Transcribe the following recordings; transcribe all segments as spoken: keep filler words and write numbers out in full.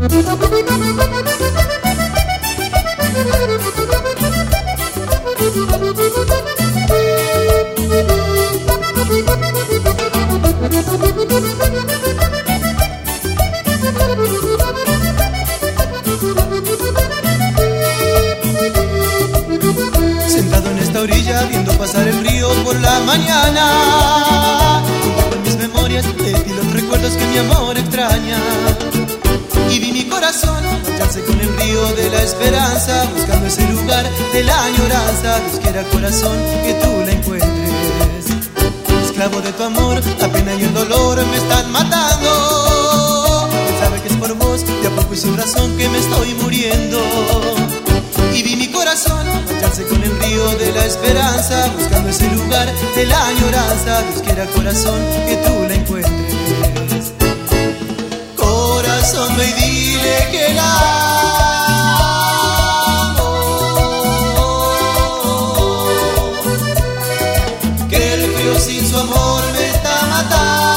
Sentado en esta orilla viendo pasar el río por la mañana, junto con mis memorias de ti los recuerdos que mi amor extraña. Y vi mi corazón marcharse con el río de la esperanza, buscando ese lugar de la añoranza. Dios quiera, corazón, que tú la encuentres. Esclavo de tu amor, la pena y el dolor me están matando. Él sabe que es por vos, de a poco y sin razón, que me estoy muriendo. Y vi mi corazón marcharse con el río de la esperanza, buscando ese lugar de la añoranza. Dios quiera, corazón, que tú la encuentres. Corazón, ve y dile que la amo, que el frío sin su amor me está matando.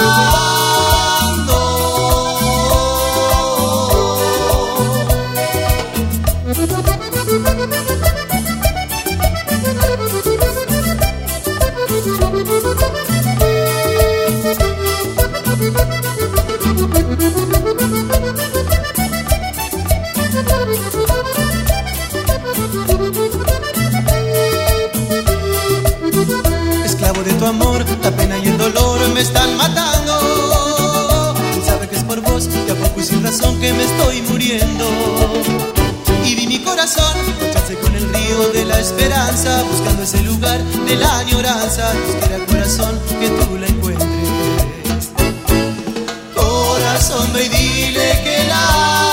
Esclavo de tu amor, la pena y el dolor me están matando. Él sabe que es por vos, de a poco y sin razón, que me estoy muriendo. Y vi mi corazón marcharse con el río de la esperanza, buscando ese lugar de la añoranza. Dios quiera, corazón, que tú la encuentres. Corazón, ve y dile que la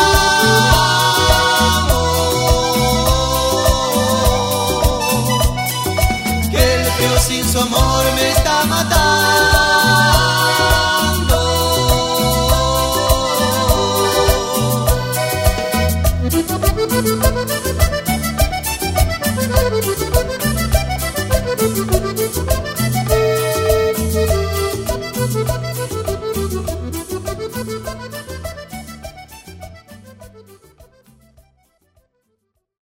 amo, que el frío sin su amor me está matando.